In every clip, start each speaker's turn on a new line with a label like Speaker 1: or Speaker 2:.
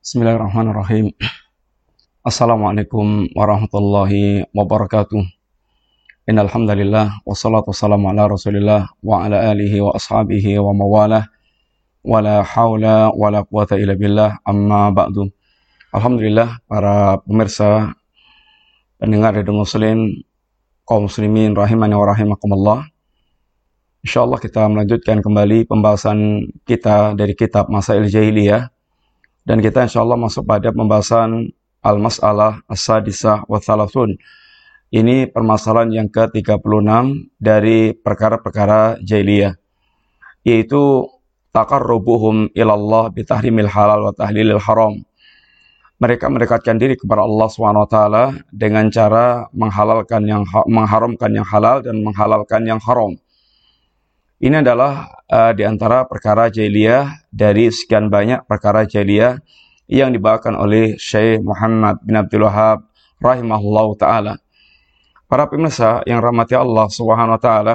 Speaker 1: Bismillahirrahmanirrahim. Assalamualaikum warahmatullahi wabarakatuh. Innal hamdalillah wassalatu wassalamu ala Rasulillah wa ala alihi wa ashabihi wa mawalah. Wala haula wala quwata illa billah, amma ba'du. Alhamdulillah, para pemirsa pendengar Radio Muslim, kaum muslimin rahimani wa rahimakumullah. Insyaallah kita melanjutkan kembali pembahasan kita dari kitab Masail Jahiliyah. Dan kita insyaallah masuk pada pembahasan Al-Mas'alah As-Sadisah wa Thalathun. Ini permasalahan yang ke-36 dari perkara-perkara jahiliyah, yaitu taqarrubuhum ilallah bitahrimil halal wa tahlilil haram. Mereka mendekatkan diri kepada Allah SWT dengan cara mengharamkan yang halal dan menghalalkan yang haram. Ini adalah di antara perkara jahiliyah dari sekian banyak perkara jahiliyah yang dibawakan oleh Syekh Muhammad bin Abdul Wahhab rahimahullah ta'ala. Para pemirsa yang rahmati Allah Subhanahu wa ta'ala,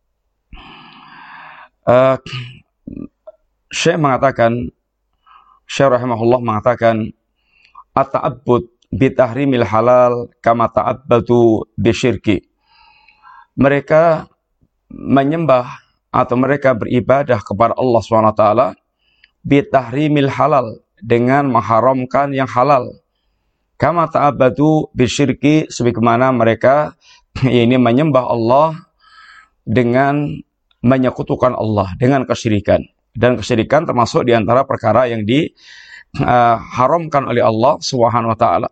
Speaker 1: Syekh rahimahullah mengatakan, at-ta'abbud bitahrimil halal kama ta'abbadu bisyirki. Mereka menyembah atau mereka beribadah kepada Allah SWT bitahrimil halal, dengan mengharamkan yang halal. Kama ta'abbadu bisyirki, sebagaimana mereka ini menyembah Allah dengan menyekutukan Allah dengan kesyirikan. Dan kesyirikan termasuk di antara perkara yang diharamkan oleh Allah Subhanahu wa taala.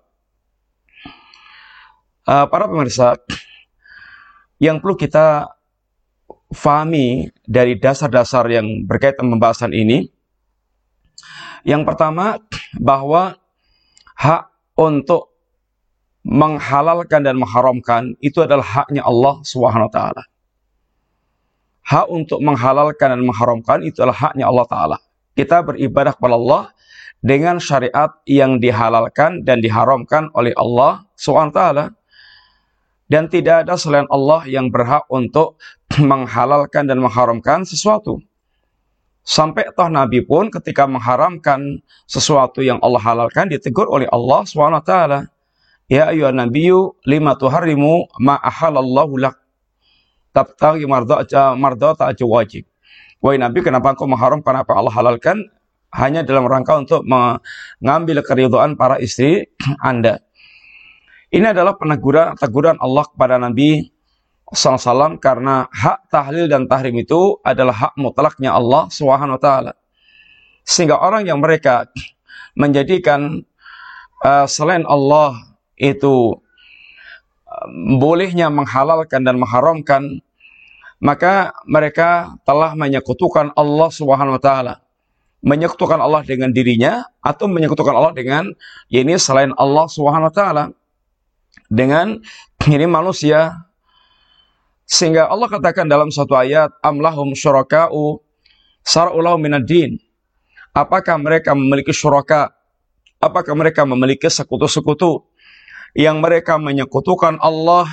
Speaker 1: Para pemirsa, yang perlu kita fahami dari dasar-dasar yang berkaitan pembahasan ini, yang pertama, bahwa hak untuk menghalalkan dan mengharamkan itu adalah haknya Allah Subhanahu wa taala. Hak untuk menghalalkan dan mengharamkan itu adalah haknya Allah taala. Kita beribadah kepada Allah dengan syariat yang dihalalkan dan diharamkan oleh Allah Subhanahu wa taala. Dan tidak ada selain Allah yang berhak untuk menghalalkan dan mengharamkan sesuatu. Sampai toh Nabi pun ketika mengharamkan sesuatu yang Allah halalkan ditegur oleh Allah SWT. Ya ayyuhan nabiyyu lima tuharrimu ma ahalallahu lak tabtaghi mardata azwajik. Wahai Nabi, kenapa engkau mengharamkan apa Allah halalkan hanya dalam rangka untuk mengambil keridhaan para istri Anda? Ini adalah teguran Allah kepada Nabi SAW, karena hak tahlil dan tahrim itu adalah hak mutlaknya Allah SWT. Sehingga orang yang mereka menjadikan selain Allah itu bolehnya menghalalkan dan mengharamkan, maka mereka telah menyekutukan Allah SWT. Menyekutukan Allah dengan dirinya atau menyekutukan Allah dengan selain Allah SWT. Dengan ini manusia. Sehingga Allah katakan dalam satu ayat, am lahum syuraka'u sara'u lahum minad din. Apakah mereka memiliki syuraka? Apakah mereka memiliki sekutu-sekutu yang mereka menyekutukan Allah,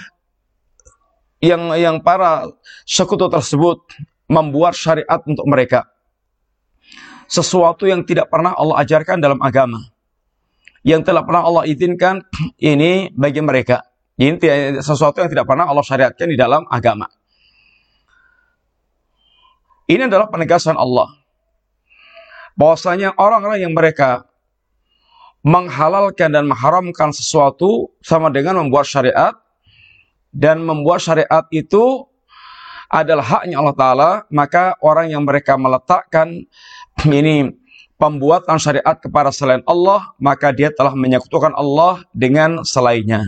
Speaker 1: yang para sekutu tersebut membuat syariat untuk mereka, sesuatu yang tidak pernah Allah ajarkan dalam agama, yang telah pernah Allah izinkan ini bagi mereka. Ini sesuatu yang tidak pernah Allah syariatkan di dalam agama. Ini adalah penegasan Allah bahwasanya orang-orang yang mereka menghalalkan dan mengharamkan sesuatu sama dengan membuat syariat, dan membuat syariat itu adalah haknya Allah Ta'ala, maka orang yang mereka meletakkan ini pembuatan syariat kepada selain Allah, maka dia telah menyekutukan Allah dengan selainnya.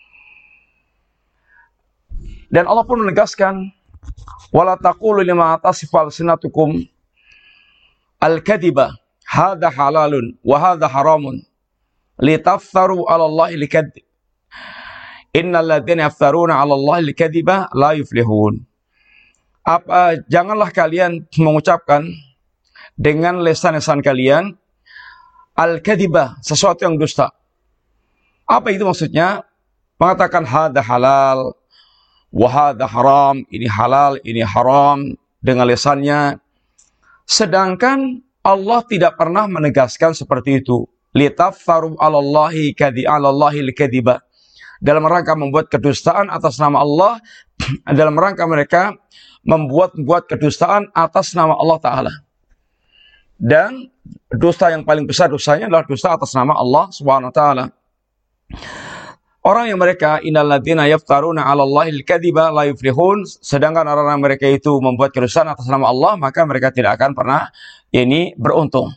Speaker 1: Dan Allah pun menegaskan, wala taqulu lima tasifu alsinatukum al-kadhiba hadza halalun wa hadza haramun litaftaru 'ala Allahi al-kadhib innal ladzina yaftaruna 'ala Allahi al-kadhiba la yuflihun. Janganlah kalian mengucapkan dengan lisan-lisan kalian al-kadhiba, sesuatu yang dusta. Apa itu maksudnya? Mengatakan hadza halal wa hadza haram, ini halal, ini haram dengan lisannya. Sedangkan Allah tidak pernah menegaskan seperti itu. litaftaru 'alallahi al-kadhiba, dalam rangka membuat kedustaan atas nama Allah, dalam rangka mereka membuat kedustaan atas nama Allah Ta'ala. Dan dosa yang paling besar dosanya adalah dosa atas nama Allah Subhanahu wa Ta'ala. Orang yang mereka innalladzina yaftaruna 'alallahi al-kadhiba la yuflihun, sedangkan orang-orang mereka itu membuat kedustaan atas nama Allah, maka mereka tidak akan pernah beruntung.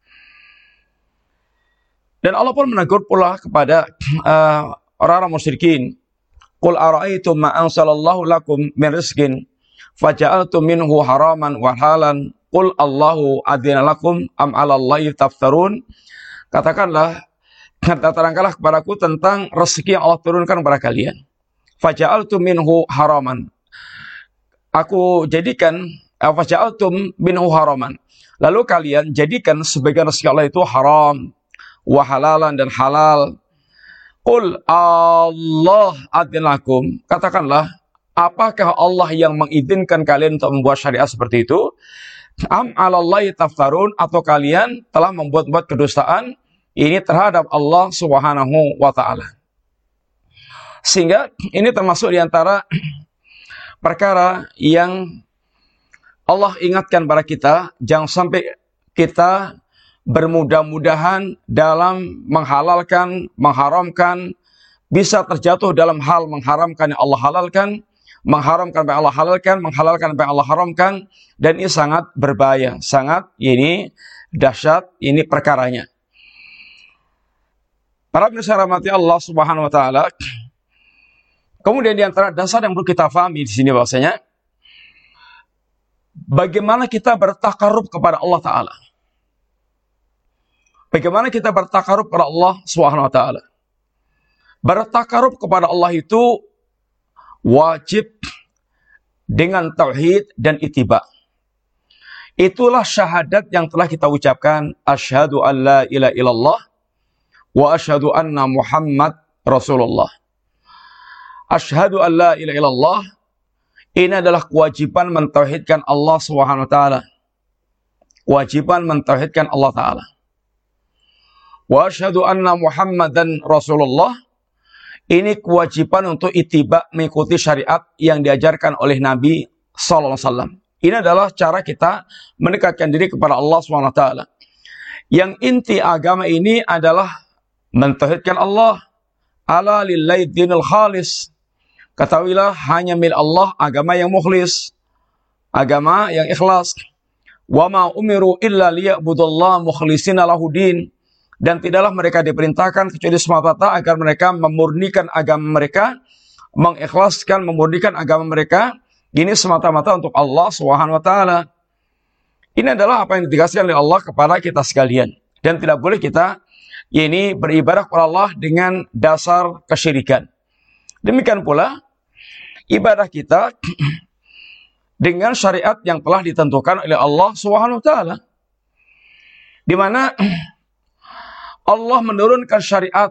Speaker 1: Dan Allah pun menegur pula kepada orang-orang musyrikin, qul ara'aytum ma anzalallahu lakum min rizqin faja'altum minhu haraman wa halalan qul Allahu adzina lakum am 'alallahi taftarun. Katakanlah, terangkanlah kepadaku tentang rezeki yang Allah turunkan kepada kalian. Faja'altum minhu haraman. Aku jadikan faja'altum minhu haraman. Lalu kalian jadikan sebagian rezeki Allah itu haram, wa halalan dan halal. Qul Allah adzina lakum. Katakanlah, apakah Allah yang mengizinkan kalian untuk membuat syariat seperti itu? Am 'alallahi taftarun, atau kalian telah membuat kedustaan ini terhadap Allah Subhanahu wa Ta'ala. Sehingga ini termasuk di antara perkara yang Allah ingatkan pada kita, jangan sampai kita bermudah-mudahan dalam menghalalkan, mengharamkan, bisa terjatuh dalam hal mengharamkan yang Allah halalkan, mengharamkan yang Allah halalkan, menghalalkan yang Allah haramkan, dan ini sangat berbahaya, sangat dahsyat perkaranya. Para pemirsa rahmati Allah Subhanahu wa Ta'ala, kemudian di antara dasar yang perlu kita pahami di sini bahwasanya bagaimana kita bertakarub kepada Allah Ta'ala. Bagaimana kita bertakarub kepada Allah Subhanahu wa Ta'ala. Bertakarub kepada Allah itu wajib dengan tauhid dan ittiba. Itulah syahadat yang telah kita ucapkan, asyhadu an la ilaha illallah wa asyhadu anna Muhammad Rasulullah. Asyhadu an la ilaha illallah, ini adalah kewajiban mentauhidkan Allah Subhanahu wa Ta'ala. Kewajiban mentauhidkan Allah Ta'ala. Wa asyhadu anna Muhammadan Rasulullah, ini kewajiban untuk ittiba, mengikuti syariat yang diajarkan oleh Nabi sallallahu alaihi wasallam. Ini adalah cara kita mendekatkan diri kepada Allah Subhanahu wa Ta'ala. Yang inti agama ini adalah mentauhidkan Allah. Ala lillahi dinul khalis. Ketahuilah, hanya milik Allah agama yang mukhlis, agama yang ikhlas. Wa ma umiru illa liya'budullaha mukhlishina lahudin. Dan tidaklah mereka diperintahkan kecuali semata-mata agar mereka memurnikan agama mereka, mengikhlaskan, memurnikan agama mereka, ini semata-mata untuk Allah Subhanahu wa Ta'ala. Ini adalah apa yang ditegaskan oleh Allah kepada kita sekalian. Dan tidak boleh kita beribadah kepada Allah dengan dasar kesyirikan. Demikian pula ibadah kita dengan syariat yang telah ditentukan oleh Allah Subhanahu wa Ta'ala, di mana Allah menurunkan syariat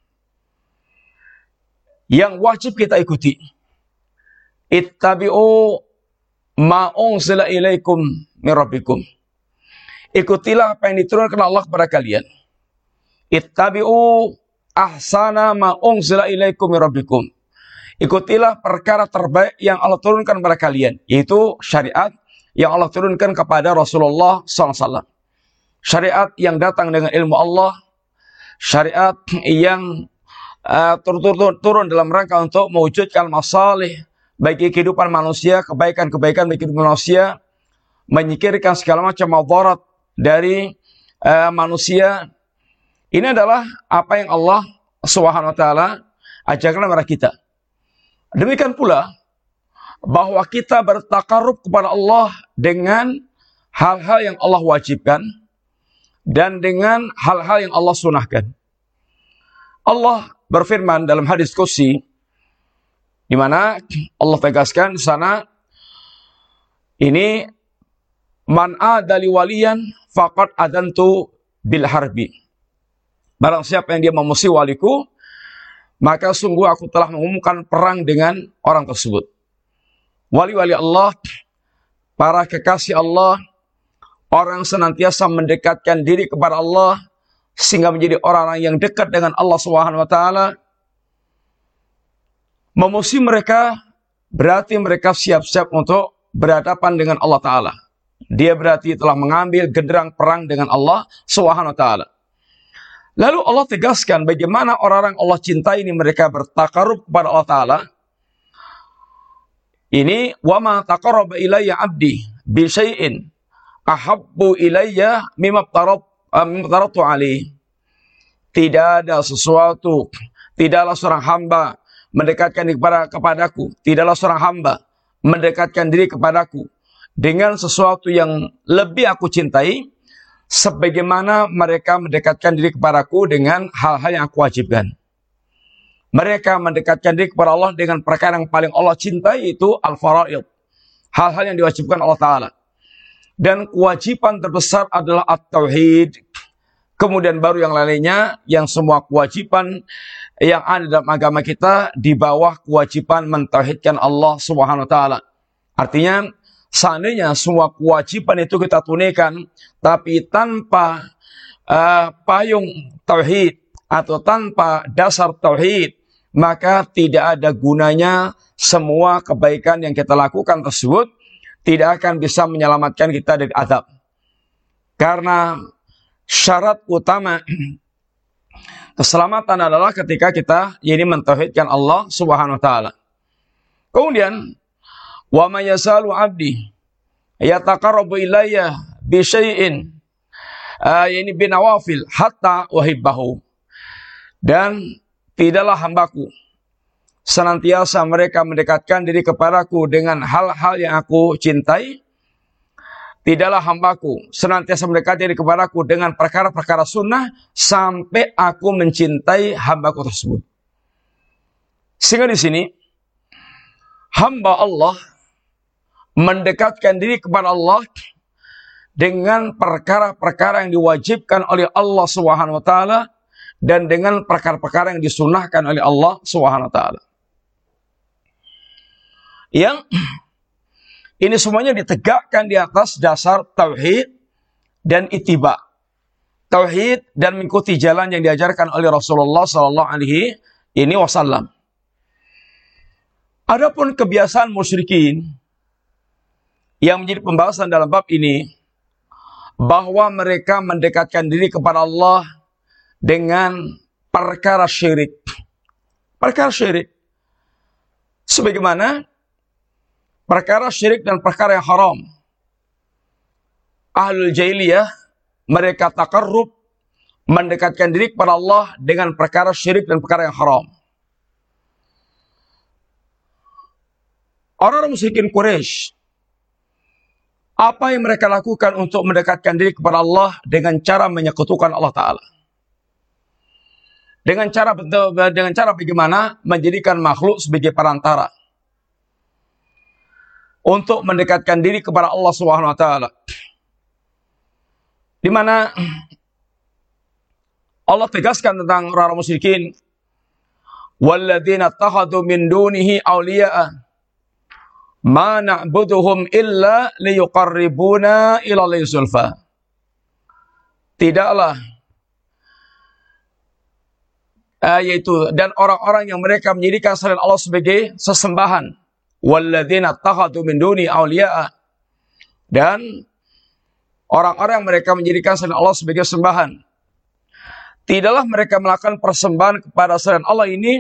Speaker 1: yang wajib kita ikuti. Ittabi'u ma unzila ilaikum min rabbikum. Ikutilah apa yang diturunkan Allah kepada kalian. Ittabi'u ahsana ma unzila ilaikum min rabbikum. Ikutilah perkara terbaik yang Allah turunkan kepada kalian, yaitu syariat yang Allah turunkan kepada Rasulullah SAW. Syariat yang datang dengan ilmu Allah, syariat yang turun dalam rangka untuk mewujudkan masalih bagi kehidupan manusia, kebaikan-kebaikan bagi kehidupan manusia, menyingkirkan segala macam madarat dari manusia. Ini adalah apa yang Allah Subhanahu wa Ta'ala ajarkan kepada kita. Demikian pula bahwa kita bertakarub kepada Allah dengan hal-hal yang Allah wajibkan dan dengan hal-hal yang Allah sunahkan. Allah berfirman dalam hadis qudsi, di mana Allah tegaskan di sana, ini man adali waliyan faqad adantu bil harbi. Barang siapa yang dia memusuhi waliku, maka sungguh aku telah mengumumkan perang dengan orang tersebut. Wali-wali Allah, para kekasih Allah, orang senantiasa mendekatkan diri kepada Allah, sehingga menjadi orang-orang yang dekat dengan Allah Subhanahu wa taala. Memusuhi mereka berarti mereka siap-siap untuk berhadapan dengan Allah taala. Dia berarti telah mengambil genderang perang dengan Allah Subhanahu wa taala. Lalu Allah tegaskan bagaimana orang-orang Allah cintai ini mereka bertakarub kepada Allah taala. Ini wa ma taqarraba ilayya 'abdi bi syai'in ahabbu ilayya mimma aftaratu alaihi. Tidak ada sesuatu, tidaklah seorang hamba mendekatkan diri kepadaku, tidaklah seorang hamba mendekatkan diri kepadaku dengan sesuatu yang lebih aku cintai sebagaimana mereka mendekatkan diri kepadaku dengan hal-hal yang aku wajibkan. Mereka mendekatkan diri kepada Allah dengan perkara yang paling Allah cintai, itu al-faraid, hal-hal yang diwajibkan Allah Ta'ala. Dan kewajiban terbesar adalah at-tauhid. Kemudian baru yang lainnya, yang semua kewajiban yang ada dalam agama kita di bawah kewajiban mentauhidkan Allah Subhanahu wa taala. Artinya, seandainya semua kewajiban itu kita tunaikan tapi tanpa payung tauhid atau tanpa dasar tauhid, maka tidak ada gunanya semua kebaikan yang kita lakukan tersebut tidak akan bisa menyelamatkan kita dari azab. Karena syarat utama keselamatan adalah ketika kita mentauhidkan Allah Subhanahu wa taala. Kemudian wa may yasalu 'abdi yataqarrabu ilayya bi syai'in binawafil hatta uhibbahu. Dan tidaklah hambaku senantiasa mereka mendekatkan diri kepadaku dengan hal-hal yang aku cintai. Tidaklah hambaku senantiasa mendekatkan diri kepadaku dengan perkara-perkara sunnah sampai aku mencintai hambaku tersebut. Sehingga di sini hamba Allah mendekatkan diri kepada Allah dengan perkara-perkara yang diwajibkan oleh Allah Subhanahu wa taala dan dengan perkara-perkara yang disunahkan oleh Allah Subhanahu wa taala. Yang ini semuanya ditegakkan di atas dasar tauhid dan ittiba. Tauhid dan mengikuti jalan yang diajarkan oleh Rasulullah sallallahu alaihi wasallam. Adapun kebiasaan musyrikin yang menjadi pembahasan dalam bab ini, bahwa mereka mendekatkan diri kepada Allah dengan perkara syirik. Perkara syirik. Sebagaimana perkara syirik dan perkara yang haram. Ahlul jahiliyah, mereka takarrub, mendekatkan diri kepada Allah dengan perkara syirik dan perkara yang haram. Orang-orang musyrikin Quraisy, apa yang mereka lakukan untuk mendekatkan diri kepada Allah dengan cara menyekutukan Allah Ta'ala? Dengan cara bagaimana menjadikan makhluk sebagai perantara untuk mendekatkan diri kepada Allah Subhanahu wa taala. Di mana Allah tegaskan tentang orang musyrikin, walladzina ittakhadhu min dunihi awliya'a ma na'buduhum illa liyuqarribuna ila Allahi zulfa. Tidaklah yaitu dan orang-orang yang mereka menjadikan selain Allah sebagai sesembahan. Walladzina ittakhadhu min duni awliya'a, dan orang-orang yang mereka menjadikan selain Allah sebagai sembahan. Tidaklah mereka melakukan persembahan kepada selain Allah ini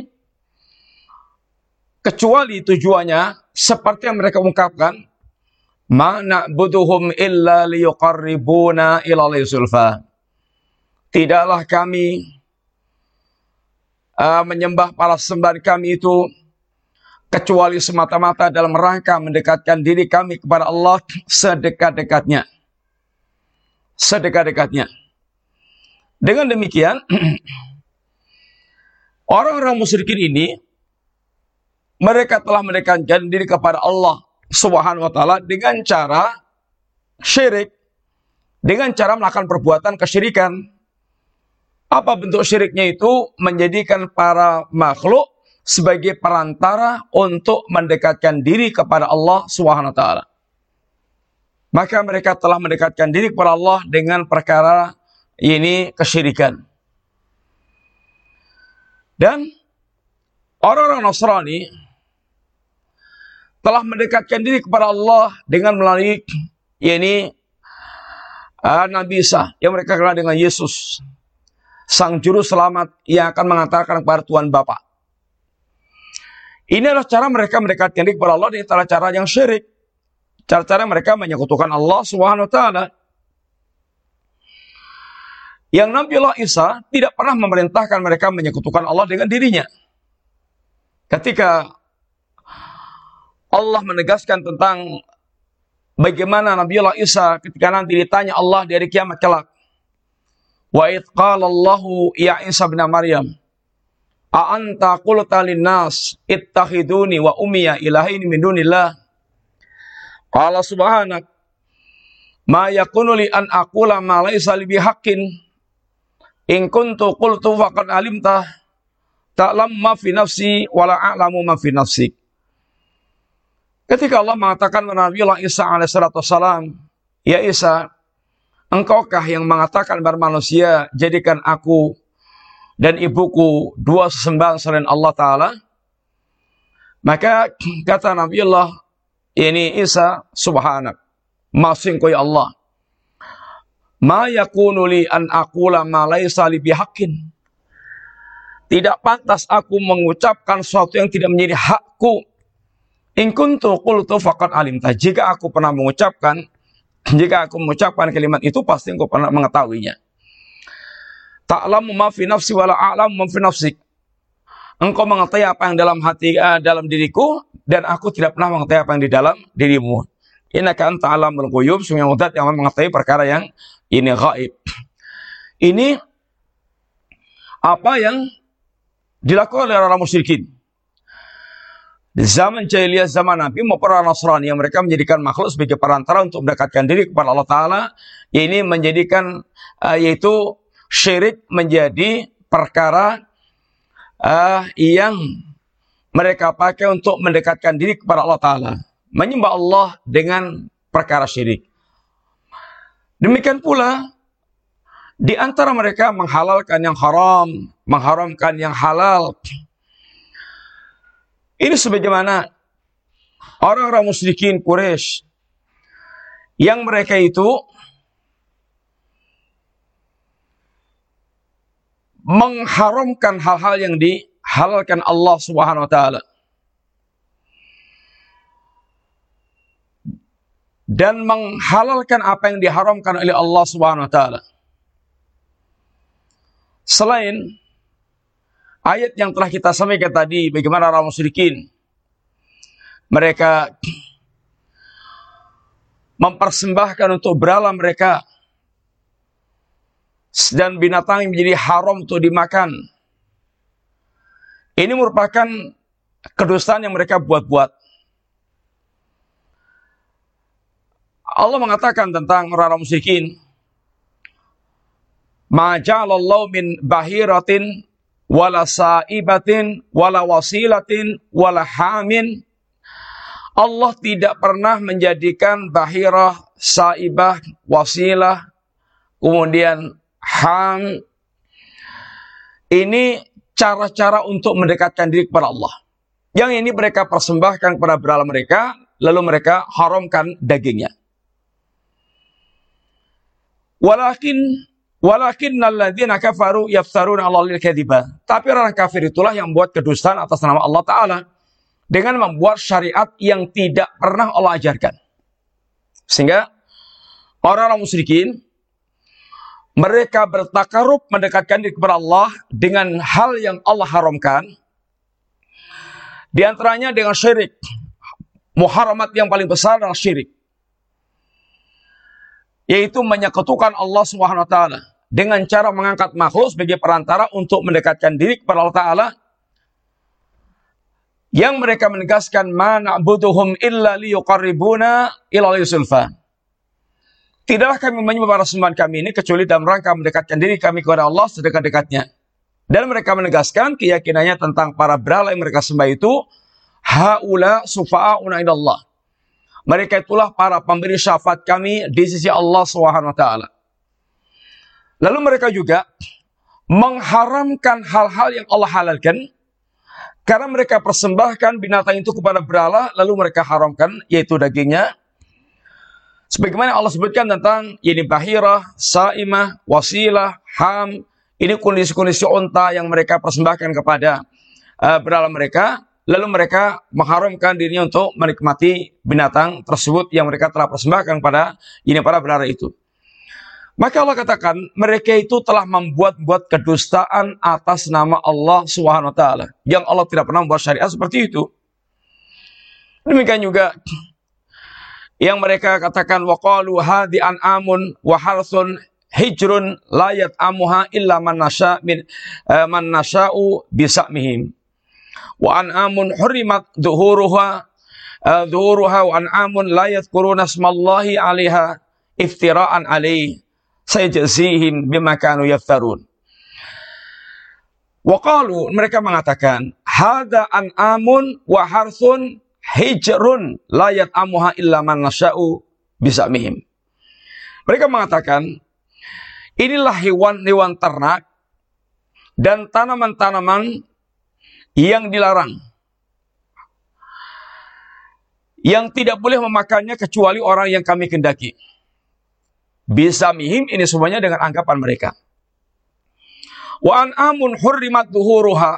Speaker 1: kecuali tujuannya seperti yang mereka ungkapkan, ma na'buduhum illa liyuqarribuna ila Allahi zulfa. Tidaklah kami menyembah para sembahan kami itu kecuali semata-mata dalam rangka mendekatkan diri kami kepada Allah sedekat-dekatnya. Sedekat-dekatnya. Dengan demikian, orang-orang musyrikin ini, mereka telah mendekatkan diri kepada Allah Subhanahu wa taala dengan cara syirik, dengan cara melakukan perbuatan kesyirikan. Apa bentuk syiriknya itu? Menjadikan para makhluk sebagai perantara untuk mendekatkan diri kepada Allah Subhanahu wa taala. Maka mereka telah mendekatkan diri kepada Allah dengan perkara ini kesyirikan. Dan orang-orang Nasrani telah mendekatkan diri kepada Allah dengan melalui ini Nabi Isa yang mereka kenal dengan Yesus, sang juru selamat yang akan mengantarkan kepada Tuhan Bapa. Ini adalah cara mereka mendekatkan diri kepada Allah dengan cara-cara yang syirik. Cara-cara mereka menyekutukan Allah Subhanahu wa taala. Yang Nabiullah Isa tidak pernah memerintahkan mereka menyekutukan Allah dengan dirinya. Ketika Allah menegaskan tentang bagaimana Nabiullah Isa ketika nanti ditanya Allah dari kiamat kelak. Wa idh qala Allahu ya Isa bin Maryam, a anta qulta lin-nas ittakhiduni wa ummiya ilahaini min dunillah. Qala subhanak ma yakunu li an aqula ma laysa li bihaqqin. In kuntu qultu faqad alimtah ta'lam ma fi nafsi wa la a'lamu ma fi nafsik. Ketika Allah mengatakan kepada Nabiullah Isa alaihissalam, ya Isa, engkaukah yang mengatakan kepada manusia, jadikan aku dan ibuku dua sesembahan selain Allah Ta'ala? Maka kata Nabiullah ini Isa, subhanak, masing kau ya Allah. Ma yakunu li an aqula ma laysa li bihaqqin. Tidak pantas aku mengucapkan sesuatu yang tidak menjadi hakku. In kuntu qultu faqad alimta. Jika aku mengucapkan kalimat itu, pasti engkau pernah mengetahuinya. Ta'lamu ma fi nafsi wa la a'lamu ma fi nafsik. Engkau mengetahui apa yang dalam hati dalam diriku, dan aku tidak pernah mengetahui apa yang di dalam dirimu. Innaka anta alamul ghuyub, sungguh zat yang mengetahui perkara yang ini gaib. Ini apa yang dilakukan oleh orang musyrikin di zaman jahiliyah, zaman Nabi maupun orang Nasrani, yang mereka menjadikan makhluk sebagai perantara untuk mendekatkan diri kepada Allah Ta'ala. Ini menjadikan yaitu syirik menjadi perkara yang mereka pakai untuk mendekatkan diri kepada Allah Ta'ala, menyembah Allah dengan perkara syirik. Demikian pula di antara mereka menghalalkan yang haram, mengharamkan yang halal. Ini sebagaimana orang-orang musyrikin Quraisy yang mereka itu mengharamkan hal-hal yang dihalalkan Allah Subhanahu wa taala. Dan menghalalkan apa yang diharamkan oleh Allah Subhanahu wa taala. Selain ayat yang telah kita sampaikan tadi, bagaimana orang musyrikin mereka mempersembahkan untuk berhala mereka dan binatang yang menjadi haram untuk dimakan. Ini merupakan kedustaan yang mereka buat-buat. Allah mengatakan tentang orang-orang musyrikin, ma ja'alallahu min bahiratin wala sa'ibatin wala wasilatin wala hamin. Allah tidak pernah menjadikan bahirah, sa'ibah, wasilah, kemudian ham. Ini cara-cara untuk mendekatkan diri kepada Allah. Yang ini mereka persembahkan kepada berhala mereka, lalu mereka haramkan dagingnya. Walakinnalladzina kafaru yaftaruna 'alal kadhiba. Tapi orang kafir itulah yang membuat kedustaan atas nama Allah Ta'ala dengan membuat syariat yang tidak pernah Allah ajarkan. Sehingga orang-orang musyrikin mereka bertakarub mendekatkan diri kepada Allah dengan hal yang Allah haramkan. Di antaranya dengan syirik. Muharamat yang paling besar adalah syirik, yaitu menyekutukan Allah Subhanahu wa taala dengan cara mengangkat makhluk sebagai perantara untuk mendekatkan diri kepada Allah Ta'ala, yang mereka menegaskan ma na'buduhum illa liyuqarribuna ila zulfa. Tidaklah kami menyembah para sembahan kami ini kecuali dalam rangka mendekatkan diri kami kepada Allah sedekat-dekatnya. Dan mereka menegaskan keyakinannya tentang para berhala yang mereka sembah itu, haula sufa'auna indallah. Mereka itulah para pemberi syafaat kami di sisi Allah Subhanahu wa taala. Lalu mereka juga mengharamkan hal-hal yang Allah halalkan, karena mereka persembahkan binatang itu kepada berhala, lalu mereka haramkan, yaitu dagingnya. Sebagaimana Allah sebutkan tentang ini bahirah, saimah, wasilah, ham, ini kondisi-kondisi unta yang mereka persembahkan kepada berhala mereka, lalu mereka mengharamkan dirinya untuk menikmati binatang tersebut yang mereka telah persembahkan pada ini para berhala itu. Maka Allah katakan mereka itu telah membuat-buat kedustaan atas nama Allah Subhanahu wa taala, yang Allah tidak pernah membuat syariat seperti itu. Demikian juga yang mereka katakan waqalu hadi an'amun wa harsun hijrun la yat'amuha illa man nasha'u bisamihim wa an'amun hurrimat dhuhuruha wa an'amun la yadhkuruna ismallahi 'alaiha iftira'an 'alaihi sayajzihim bima kanu yaftarun. Waqalu, mereka mengatakan hada an'amun wa harsun hijrun la yat'amuha illa man nasha'u bisamihim. Mereka mengatakan inilah hewan-hewan ternak dan tanaman-tanaman yang dilarang, yang tidak boleh memakannya kecuali orang yang kami kehendaki. Bisamihim ini semuanya dengan anggapan mereka. Wa an'amun hurrimat dhuhuruha,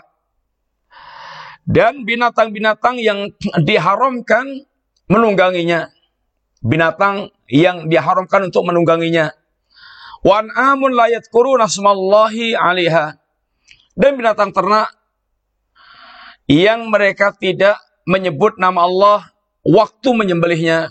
Speaker 1: dan binatang-binatang yang diharamkan menungganginya. Binatang yang diharamkan untuk menungganginya. Wa an'amun la yadhkuruna ismallahi 'alaiha, dan binatang ternak yang mereka tidak menyebut nama Allah waktu menyembelihnya.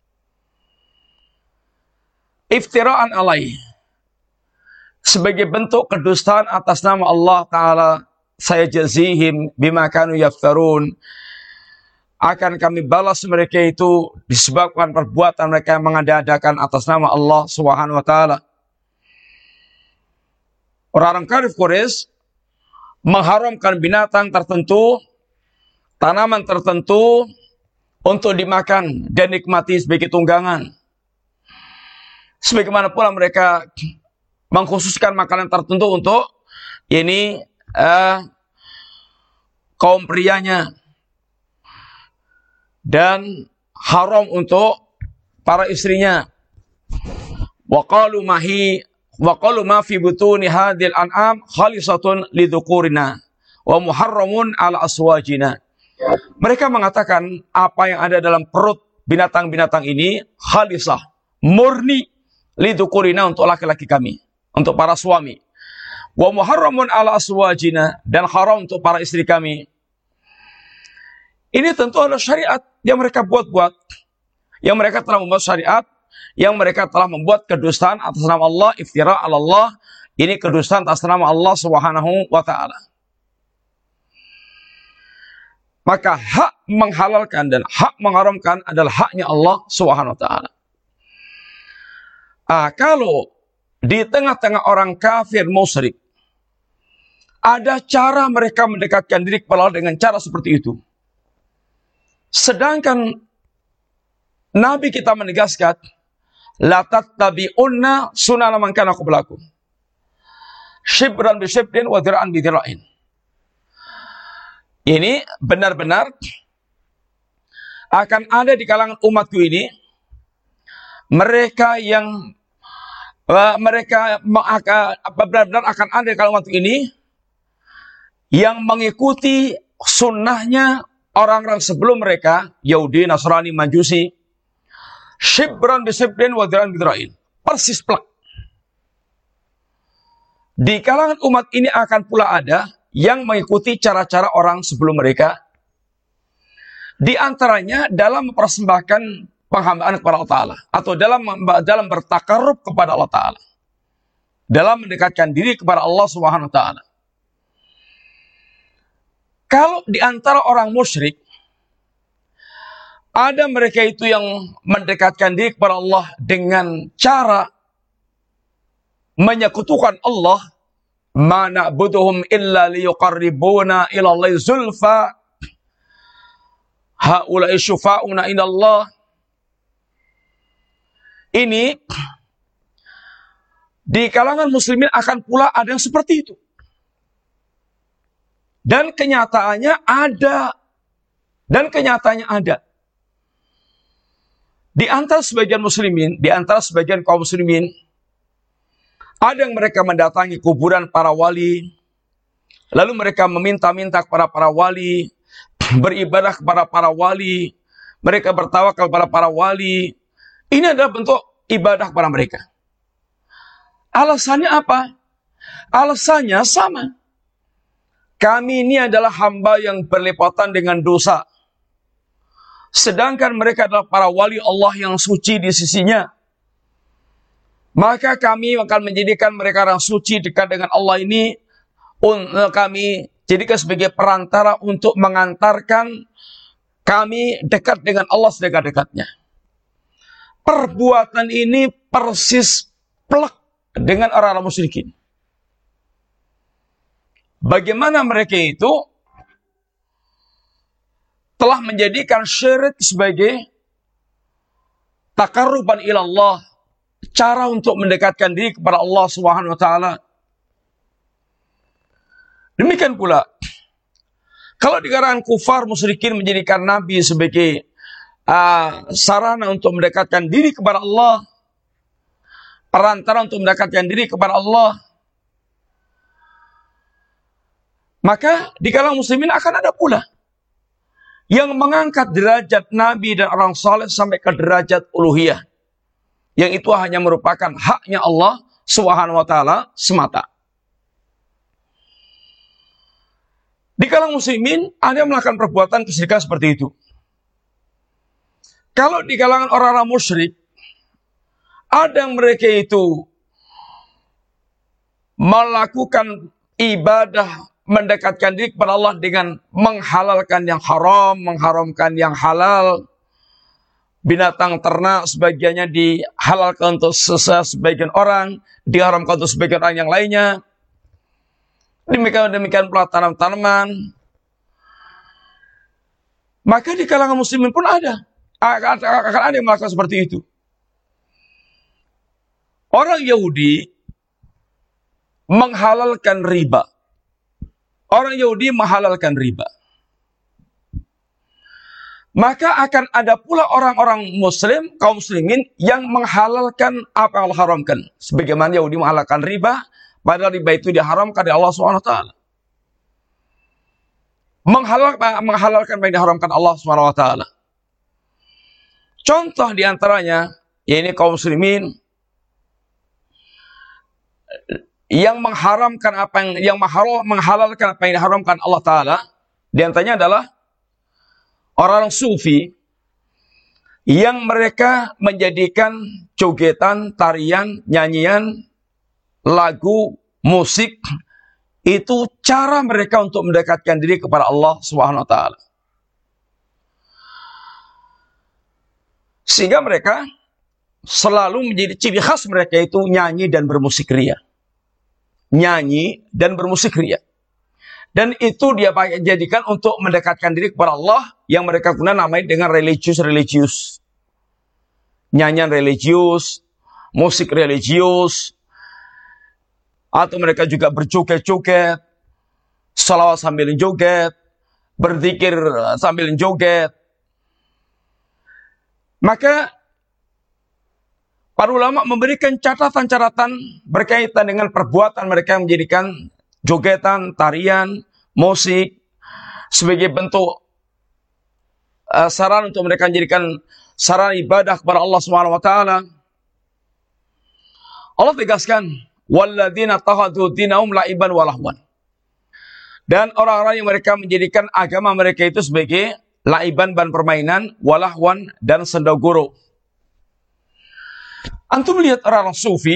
Speaker 1: Iftira'an 'alaihi, sebagai bentuk kedustaan atas nama Allah Ta'ala. Saya jazihim bima kanu yaftarun, akan kami balas mereka itu disebabkan perbuatan mereka yang mengada-adakan atas nama Allah Subhanahu wa taala. Orang-orang kafir Quraisy mengharamkan binatang tertentu, tanaman tertentu untuk dimakan dan nikmati sebagai tunggangan. Sebagaimana pula mereka mengkhususkan makanan tertentu untuk ini kaum prianya, dan haram untuk para istrinya. Wa qalu ma fi butuni hadhil an'am khalisatun lidzukurina wa muharramun ala aswajina. Mereka mengatakan apa yang ada dalam perut binatang-binatang ini khalisah, murni, lidzukurina, untuk laki-laki kami, untuk para suami. Wa muharramun ala aswajina, dan haram untuk para istri kami. Ini tentu adalah syariat yang mereka buat-buat, yang mereka telah membuat syariat, yang mereka telah membuat kedustaan atas nama Allah, iftira' ala Allah. Ini kedustaan atas nama Allah Subhanahu wa taala. Maka hak menghalalkan dan hak mengharamkan adalah haknya Allah Subhanahu wa taala. Kalau di tengah-tengah orang kafir musyrik ada cara mereka mendekatkan diri kepada Allah dengan cara seperti itu, sedangkan Nabi kita menegaskan la tattabi'unna sunana man kana qablakum shibran bi shibrin wa dir'an bi dir'in. Ini benar-benar akan ada di kalangan umatku ini mereka yang benar-benar akan ada di kalangan umatku ini yang mengikuti sunnahnya orang-orang sebelum mereka, Yahudi, Nasrani, Majusi, shibran bisibrin wa dir'an bidra'in, persis plak. Di kalangan umat ini akan pula ada yang mengikuti cara-cara orang sebelum mereka, di antaranya dalam mempersembahkan penghambaan kepada Allah Ta'ala, atau dalam bertakarrub kepada Allah Ta'ala, dalam mendekatkan diri kepada Allah Subhanahu wa Ta'ala. Kalau di antara orang musyrik ada mereka itu yang mendekatkan diri kepada Allah dengan cara menyekutukan Allah, ma na'buduhum illa liyuqarribuna ila Allahi zulfa haula'i syufa'una ila Allah. Ini Di kalangan muslimin akan pula ada yang seperti itu. Dan kenyataannya ada. Di antara sebagian muslimin, di antara sebagian kaum muslimin, ada yang mereka mendatangi kuburan para wali, lalu mereka meminta-minta kepada para wali, beribadah kepada para wali, mereka bertawakal kepada para wali. Ini adalah bentuk ibadah kepada mereka. Alasannya apa? Alasannya sama. Kami ini adalah hamba yang berlipatan dengan dosa. Sedangkan mereka adalah para wali Allah yang suci di sisinya. Maka kami akan menjadikan mereka orang suci dekat dengan Allah ini. Kami jadikan sebagai perantara untuk mengantarkan kami dekat dengan Allah sedekat-dekatnya. Perbuatan ini persis plek dengan orang-orang musyrikin. Bagaimana mereka itu telah menjadikan syirik sebagai taqarruban ilallah, cara untuk mendekatkan diri kepada Allah Subhanahu wa taala. Demikian pula kalau di kalangan kufar musyrikin menjadikan nabi sebagai sarana untuk mendekatkan diri kepada Allah, perantara untuk mendekatkan diri kepada Allah, maka di kalangan muslimin akan ada pula yang mengangkat derajat nabi dan orang saleh sampai ke derajat uluhiyah, yang itu hanya merupakan haknya Allah Subhanahu wa taala semata. Di kalangan muslimin ada yang melakukan perbuatan kesyirikan seperti itu. Kalau di kalangan orang-orang musyrik, ada yang mereka itu melakukan ibadah mendekatkan diri kepada Allah dengan menghalalkan yang haram, mengharamkan yang halal. Binatang ternak sebagiannya dihalalkan untuk sebagian orang, diharamkan untuk sebagian orang yang lainnya. Demikian pula tanaman-tanaman. Maka di kalangan muslimin pun akan ada yang melakukan seperti itu. Orang Yahudi menghalalkan riba. Maka akan ada pula orang-orang muslim, kaum muslimin yang menghalalkan apa yang Allah haramkan. Sebagaimana Yahudi menghalalkan riba, padahal riba itu diharamkan oleh Allah SWT. Menghalalkan apa yang diharamkan Allah SWT. Contoh diantaranya, yaitu kaum muslimin yang menghalalkan apa yang diharamkan Allah Ta'ala. Di antaranya adalah orang sufi yang mereka menjadikan jogetan, tarian, nyanyian, lagu, musik itu cara mereka untuk mendekatkan diri kepada Allah Subhanahu wa taala. Sehingga mereka selalu menjadi ciri khas mereka itu nyanyi dan bermusik ria. Dan itu dia jadikan untuk mendekatkan diri kepada Allah, yang mereka guna namanya dengan religius. Nyanyian religius, musik religius, atau mereka juga berjoget-joget, salawat sambil joget, berzikir sambil joget. Maka para ulama memberikan catatan-catatan berkaitan dengan perbuatan mereka yang menjadikan jogetan, tarian, musik sebagai bentuk saran untuk mereka menjadikan sarana ibadah kepada Allah Subhanahu wa taala. Allah tegaskan, walladzina takhadhu dinahum la'iban wa lahwan. Dan orang-orang yang mereka menjadikan agama mereka itu sebagai laiban, bahan permainan, walahwan, dan sendaguro. Antum melihat orang sufi,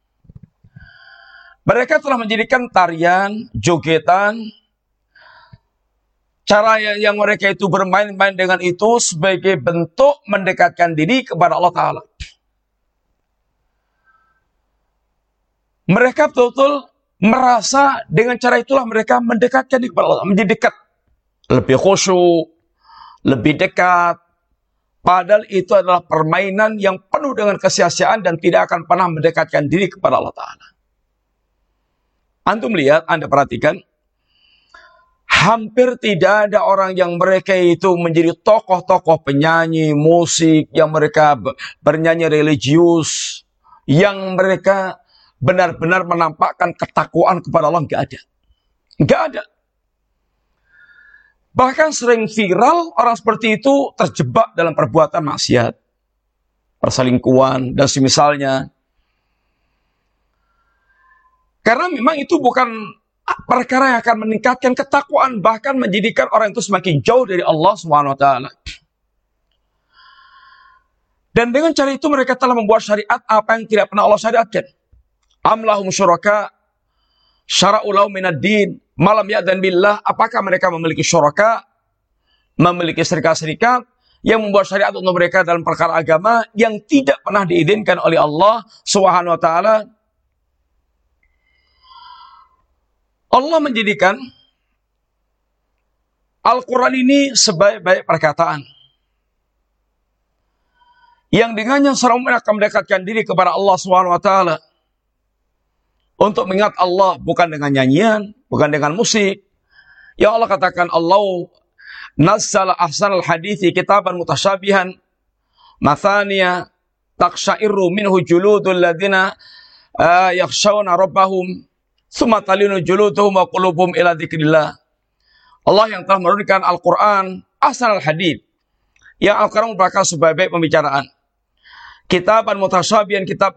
Speaker 1: mereka telah menjadikan tarian, jogetan, cara yang mereka itu bermain-main dengan itu sebagai bentuk mendekatkan diri kepada Allah Ta'ala. Mereka betul-betul merasa dengan cara itulah mereka mendekatkan diri kepada Allah, menjadi dekat, lebih khusyuk, lebih dekat, Padahal itu adalah permainan yang penuh dengan kesia-siaan dan tidak akan pernah mendekatkan diri kepada Allah Ta'ala. Antum lihat, Anda perhatikan, hampir tidak ada orang yang mereka itu menjadi tokoh-tokoh penyanyi, musik, yang mereka bernyanyi religius, yang mereka benar-benar menampakkan ketakwaan kepada Allah. Nggak ada. Nggak ada. Bahkan sering viral orang seperti itu terjebak dalam perbuatan maksiat, perselingkuhan, dan semisalnya. Karena memang itu bukan perkara yang akan meningkatkan ketakwaan, bahkan menjadikan orang itu semakin jauh dari Allah SWT. Dan dengan cara itu mereka telah membuat syariat apa yang tidak pernah Allah syariatkan. Am lahum syuraka syara'u lahum minad din malam ya'dzan billah. Apakah mereka memiliki syuraka, memiliki serikat-serikat yang membuat syariat untuk mereka dalam perkara agama yang tidak pernah diizinkan oleh Allah Subhanahu wa taala? Allah menjadikan Al-Quran ini sebaik-baik perkataan yang dengannya seorang mukmin akan mendekatkan diri kepada Allah Subhanahu wa taala. Untuk mengingat Allah bukan dengan nyanyian, bukan dengan musik. Ya Allah katakan, Allah nazzala ahsanal hadithi kitaban mutasyabihan mathaniya taqsha'irru minhu juludul ladina yakhshawna rabbahum summa talinu juluduhum wa qulubuhum ila dzikrillah. Allah yang telah menurunkan Al-Quran ahsanal hadith, yang Al-Quran merupakan sebaik-baik pembicaraan. Kitaban mutasyabihan, kitab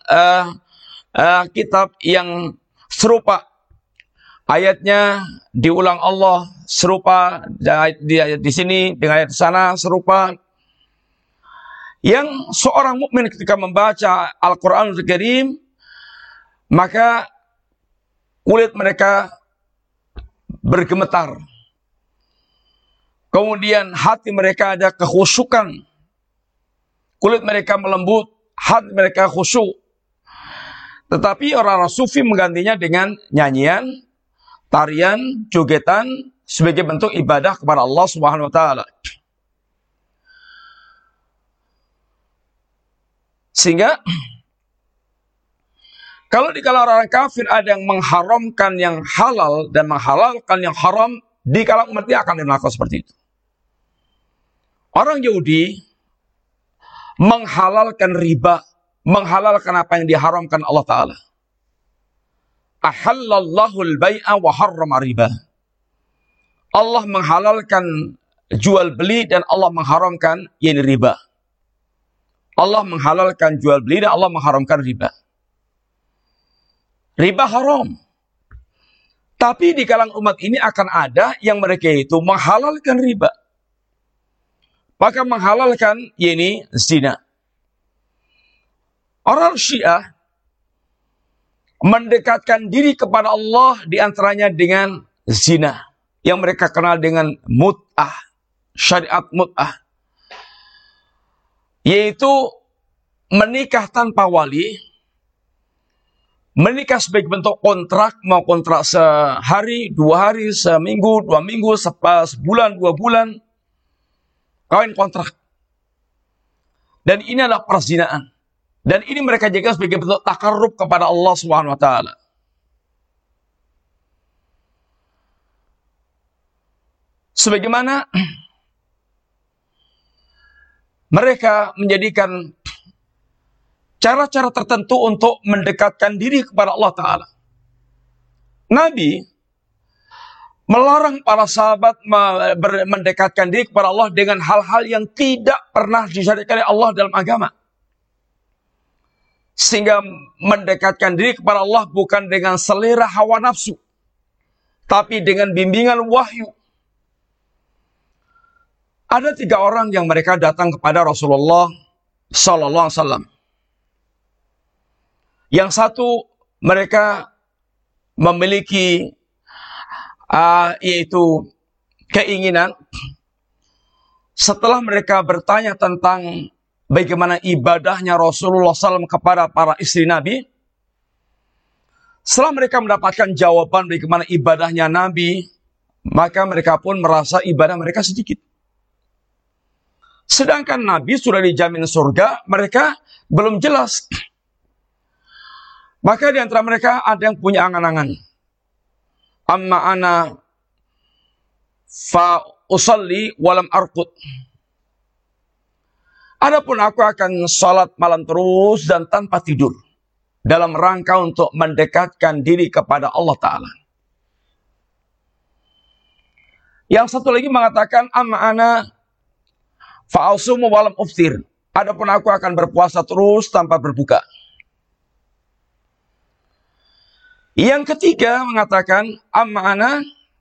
Speaker 1: yang serupa, ayatnya diulang Allah serupa di sini dengan ayat di sana serupa, yang seorang mukmin ketika membaca Al-Quranul Karim maka kulit mereka bergemetar, kemudian hati mereka ada kekhusyukan, kulit mereka melembut, hati mereka khusyuk. Tetapi orang-orang sufi menggantinya dengan nyanyian, tarian, jogetan sebagai bentuk ibadah kepada Allah Subhanahu wa taala. Sehingga kalau di kalangan orang kafir ada yang mengharamkan yang halal dan menghalalkan yang haram, di kalangan umat ini akan dilakukan seperti itu. Orang Yahudi menghalalkan riba, menghalalkan apa yang diharamkan Allah Ta'ala. Ahallallahu al-bai'a wa harrama riba. Allah menghalalkan jual beli dan Allah mengharamkan yang riba. Allah menghalalkan jual beli dan Allah mengharamkan riba. Riba haram. Tapi di kalangan umat ini akan ada yang mereka itu menghalalkan riba. Maka menghalalkan ini zina. Orang Syiah mendekatkan diri kepada Allah diantaranya dengan zina, yang mereka kenal dengan mut'ah, syariat mut'ah, yaitu menikah tanpa wali, menikah sebagai bentuk kontrak, mau kontrak sehari, 2 hari, seminggu, 2 minggu, sebulan, 2 bulan, kawin kontrak. Dan ini adalah perzinaan. Dan ini mereka jaga sebagai bentuk takarrub kepada Allah Subhanahu wa taala. Sebagaimana mereka menjadikan cara-cara tertentu untuk mendekatkan diri kepada Allah Ta'ala. Nabi melarang para sahabat mendekatkan diri kepada Allah dengan hal-hal yang tidak pernah disyariatkan oleh Allah dalam agama. Sehingga mendekatkan diri kepada Allah bukan dengan selera hawa nafsu, tapi dengan bimbingan wahyu. Ada 3 orang yang mereka datang kepada Rasulullah Sallallahu Alaihi Wasallam. Yang satu mereka memiliki yaitu keinginan, setelah mereka bertanya tentang bagaimana ibadahnya Rasulullah SAW kepada para istri Nabi, setelah mereka mendapatkan jawaban bagaimana ibadahnya Nabi, maka mereka pun merasa ibadah mereka sedikit. Sedangkan Nabi sudah dijamin surga, mereka belum jelas. Maka di antara mereka ada yang punya angan-angan. Amma ana fa usalli walam arqud. Adapun aku akan salat malam terus dan tanpa tidur, dalam rangka untuk mendekatkan diri kepada Allah Ta'ala. Yang satu lagi mengatakan, amma ana fa'asumu walam uftir. Adapun aku akan berpuasa terus tanpa berbuka. Yang ketiga mengatakan, amma ana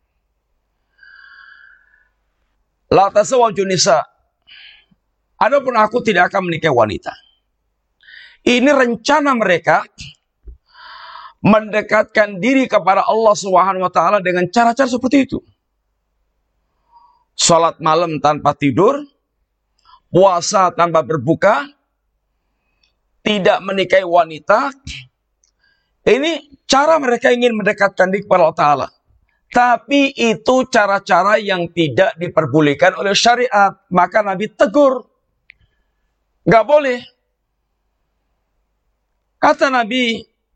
Speaker 1: la tasawwajun nisa. Adapun aku tidak akan menikahi wanita. Ini rencana mereka mendekatkan diri kepada Allah Subhanahu wa taala dengan cara-cara seperti itu. Salat malam tanpa tidur, puasa tanpa berbuka, tidak menikahi wanita. Ini cara mereka ingin mendekatkan diri kepada Allah Ta'ala. Tapi itu cara-cara yang tidak diperbolehkan oleh syariat. Maka Nabi tegur. Gak boleh. Kata Nabi,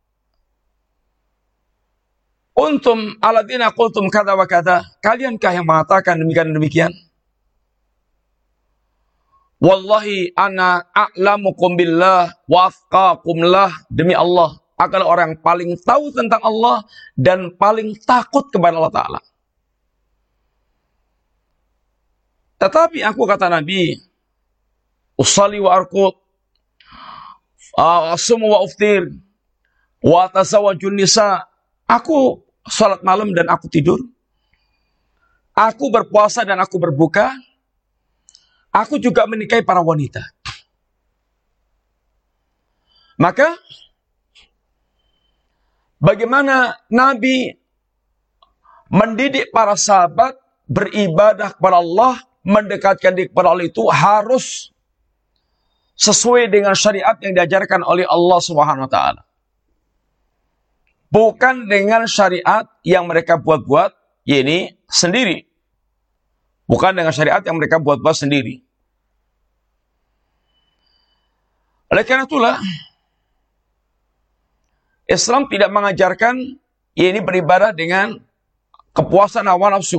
Speaker 1: Untum aladina qultum kada wa kada. Kaliankah yang mengatakan demikian dan demikian? Wallahi ana a'lamukum billah wa afqakum lah. Demi Allah, adalah orang yang paling tahu tentang Allah dan paling takut kepada Allah Ta'ala. Tetapi aku, kata Nabi, usalli wa arqud, asumu wa uftir, wa tasawwajun nisa. Aku salat malam dan aku tidur. Aku berpuasa dan aku berbuka. Aku juga menikahi para wanita. Maka bagaimana Nabi mendidik para sahabat beribadah kepada Allah, mendekatkan diri kepada Allah itu harus sesuai dengan syariat yang diajarkan oleh Allah Subhanahu wa taala. Bukan dengan syariat yang mereka buat-buat ini sendiri. Bukan dengan syariat yang mereka buat-buat sendiri. Oleh karena itulah Islam tidak mengajarkan ini beribadah dengan kepuasan hawa nafsu.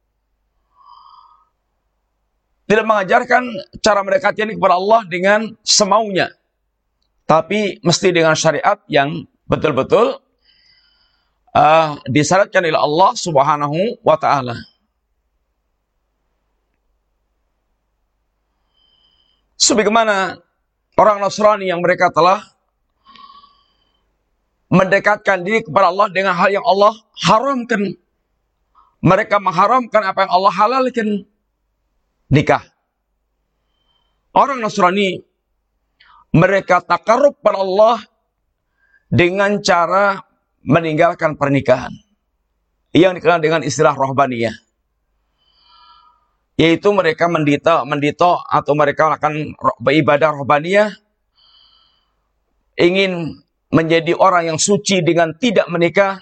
Speaker 1: Tidak mengajarkan cara mendekati kepada Allah dengan semaunya. Tapi mesti dengan syariat yang betul-betul disyaratkan oleh Allah Subhanahu wa ta'ala. Sebagaimana orang Nasrani yang mereka telah mendekatkan diri kepada Allah dengan hal yang Allah haramkan. Mereka mengharamkan apa yang Allah halalkan. Nikah. Orang Nasrani, mereka takarrub pada Allah dengan cara meninggalkan pernikahan. Yang dikenal dengan istilah rohbaniyah. Yaitu mereka mendito atau mereka akan beribadah rohbaniyah, ingin menjadi orang yang suci dengan tidak menikah.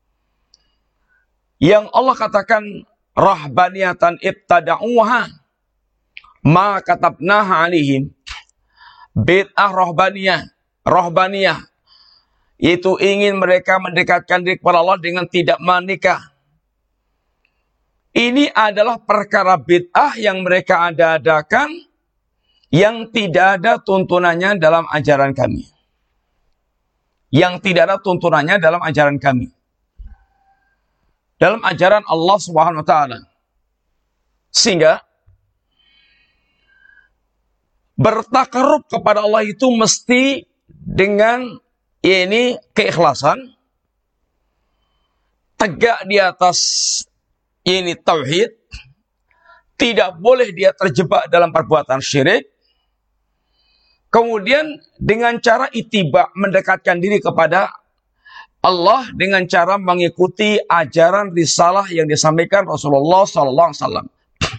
Speaker 1: Yang Allah katakan rahbaniyatan ibtada'uha ma katabnaha alaihim. Bid'ah rohbaniyah yaitu ingin mereka mendekatkan diri kepada Allah dengan tidak menikah. Ini adalah perkara bid'ah yang mereka adakan yang tidak ada tuntunannya dalam ajaran kami. Yang tidak ada tuntunannya dalam ajaran kami. Dalam ajaran Allah Subhanahu wa taala. Sehingga bertakarrub kepada Allah itu mesti dengan ini keikhlasan, tegak di atas ini tauhid, tidak boleh dia terjebak dalam perbuatan syirik. Kemudian dengan cara ittiba, mendekatkan diri kepada Allah dengan cara mengikuti ajaran risalah yang disampaikan Rasulullah SAW.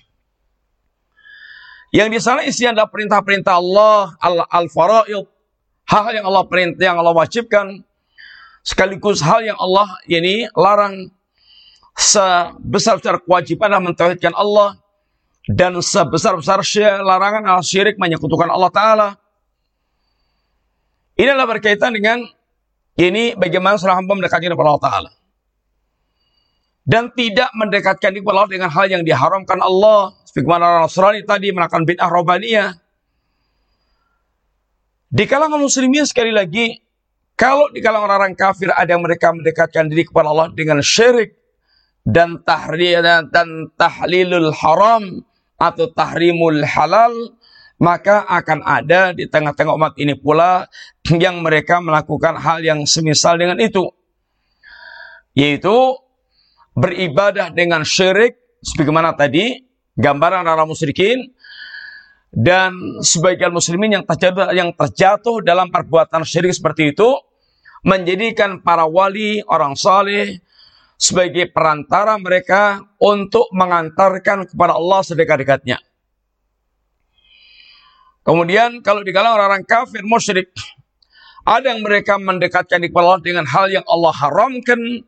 Speaker 1: Yang di sana isinya adalah perintah-perintah Allah, al-faraid, hal yang Allah perintah, yang Allah wajibkan, sekaligus hal yang Allah ini larang. Sebesar kewajiban adalah mentauhidkan Allah, dan sebesar-besar larangan al-syirik menyekutukan Allah Ta'ala. Ini adalah berkaitan dengan ini bagaimana seorang hamba mendekatkan kepada Allah Ta'ala. Dan tidak mendekatkan kepada Allah dengan hal yang diharamkan Allah. Sebagaimana Nasrani tadi melakukan bid'ah robaniyah. Di kalangan muslimin sekali lagi, kalau di kalangan orang kafir ada yang mereka mendekatkan diri kepada Allah dengan syirik dan tahlilul haram atau tahrimul halal, maka akan ada di tengah-tengah umat ini pula yang mereka melakukan hal yang semisal dengan itu, yaitu beribadah dengan syirik, sebagaimana tadi gambaran orang musyrikin, dan sebagian muslimin yang terjatuh dalam perbuatan syirik seperti itu, menjadikan para wali, orang saleh sebagai perantara mereka untuk mengantarkan kepada Allah sedekat-dekatnya. Kemudian kalau di kalangan orang kafir musyrik, ada yang mereka mendekatkan kepada Allah dengan hal yang Allah haramkan,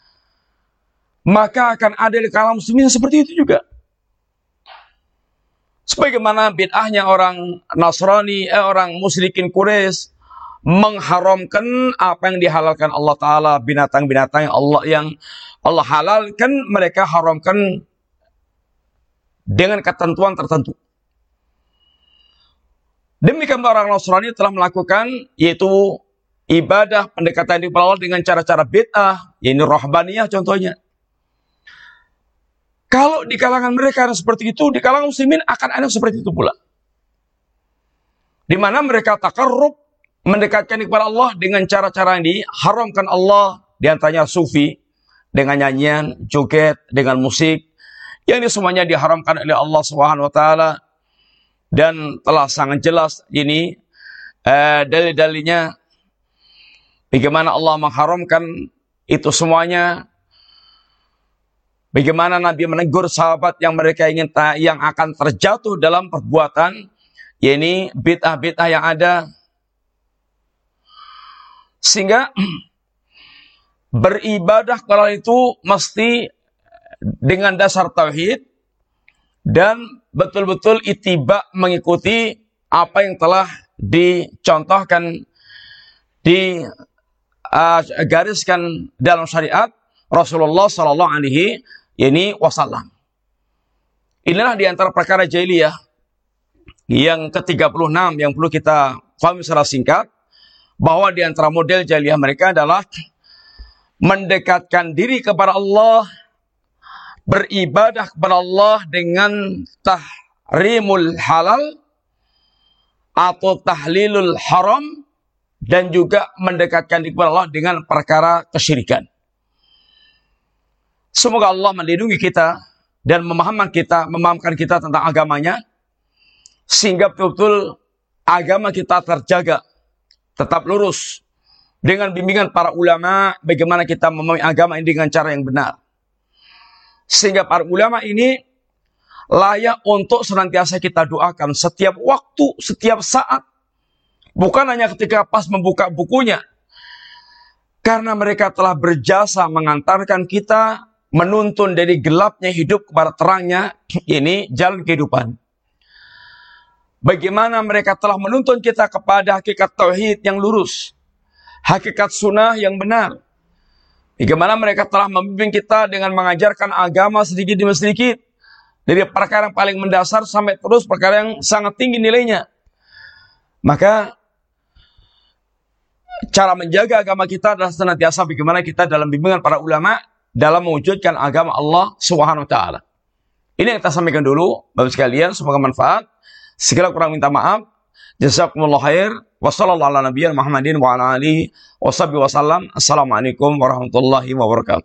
Speaker 1: maka akan ada di kalangan muslimin seperti itu juga. Sebagaimana bid'ahnya orang Nasrani, orang musyrikin Quraisy mengharamkan apa yang dihalalkan Allah Ta'ala, binatang-binatang yang Allah halalkan, mereka haramkan dengan ketentuan tertentu. Demikian orang Nasrani telah melakukan, yaitu ibadah pendekatan kepada Allah dengan cara-cara bid'ah, yaitu rahbaniyah contohnya. Kalau di kalangan mereka ada seperti itu, di kalangan muslimin akan ada seperti itu pula. Di mana mereka takarrub, mendekatkan kepada Allah dengan cara-cara yang diharamkan Allah, di antaranya sufi, dengan nyanyian, joget, dengan musik, yang ini semuanya diharamkan oleh Allah SWT. Dan telah sangat jelas ini dalil-dalilnya bagaimana Allah mengharamkan itu semuanya. Bagaimana Nabi menegur sahabat yang mereka yang akan terjatuh dalam perbuatan, yakni bid'ah-bid'ah yang ada. Sehingga beribadah kepada itu mesti dengan dasar tauhid dan betul-betul ittiba, mengikuti apa yang telah dicontohkan, digariskan dalam syariat Rasulullah Sallallahu Alaihi Wasallam. Inilah di antara perkara jahiliyah yang ke-36 yang perlu kita pahami secara singkat, bahwa di antara model jahiliyah mereka adalah mendekatkan diri kepada Allah, beribadah kepada Allah dengan tahrimul halal atau tahlilul haram, dan juga mendekatkan diri kepada Allah dengan perkara kesyirikan. Semoga Allah melindungi kita dan memahamkan kita tentang agamanya, sehingga betul-betul agama kita terjaga, tetap lurus, dengan bimbingan para ulama, bagaimana kita memahami agama ini dengan cara yang benar. Sehingga para ulama ini layak untuk senantiasa kita doakan setiap waktu, setiap saat. Bukan hanya ketika pas membuka bukunya. Karena mereka telah berjasa mengantarkan kita, menuntun dari gelapnya hidup kepada terangnya, ini jalan kehidupan. Bagaimana mereka telah menuntun kita kepada hakikat tauhid yang lurus, hakikat sunnah yang benar. Bagaimana mereka telah membimbing kita dengan mengajarkan agama sedikit demi sedikit, dari perkara yang paling mendasar sampai terus perkara yang sangat tinggi nilainya. Maka cara menjaga agama kita adalah senantiasa bagaimana kita dalam bimbingan para ulama dalam mewujudkan agama Allah Subhanahu wa taala. Ini yang kita sampaikan dulu, Bapak sekalian, semoga manfaat. Segala kurang minta maaf. Jazakumullah khair. Wassallallahu ala nabiyina Muhammadin wa ala alihi wasallam. Assalamualaikum warahmatullahi wabarakatuh.